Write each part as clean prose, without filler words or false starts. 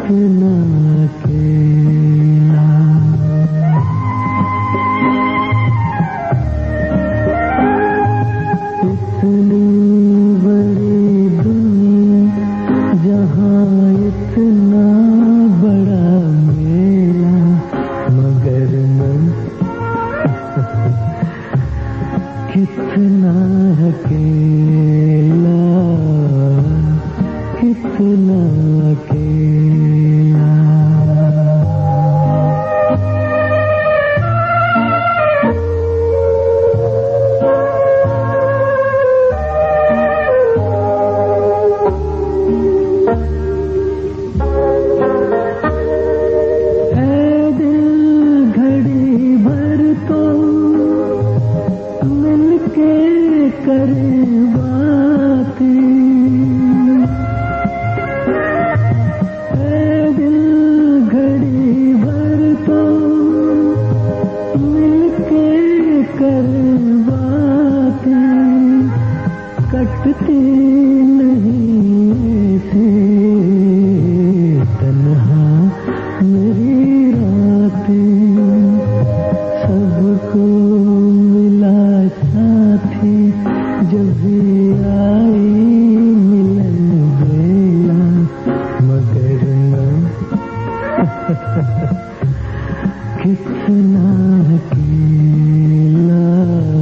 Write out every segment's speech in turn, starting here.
कितना अकेला, इतनी बड़ी दुनिया जहाँ इतना बड़ा मेला, मगर मैं कितना अकेला, कितना अकेला। ऐ दिल घड़ी भर तो मिलके करे बातें, ऐ दिल घड़ी भर तो मिलके करे बातें, कटती नहीं से तन्हा मेरी रातें, सबको मिला साथी जब भी आई मिलन बेला, मगर मैं कितना अकेला,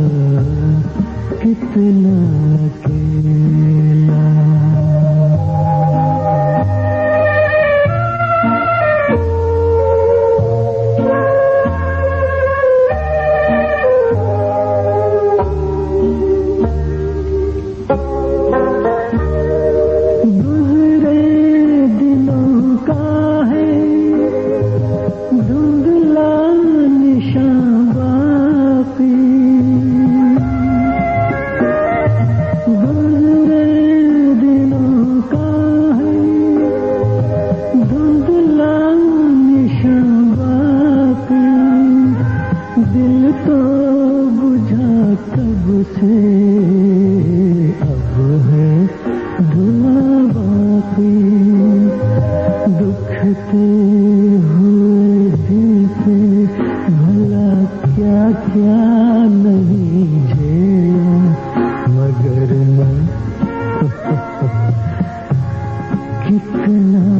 कितना अकेला। गुज़रे दिनों का है धुंधला निशान बाकी, गुज़रे दिनों का है धुंधला निशान बाकी, दिल तो बुझा कब से अब है धुआं बाकी, दुखते हुए दिल पे भला क्या क्या नहीं झेला, मगर मैं कितना